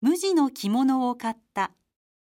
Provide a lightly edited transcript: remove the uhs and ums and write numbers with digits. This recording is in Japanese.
無地の着物を買った。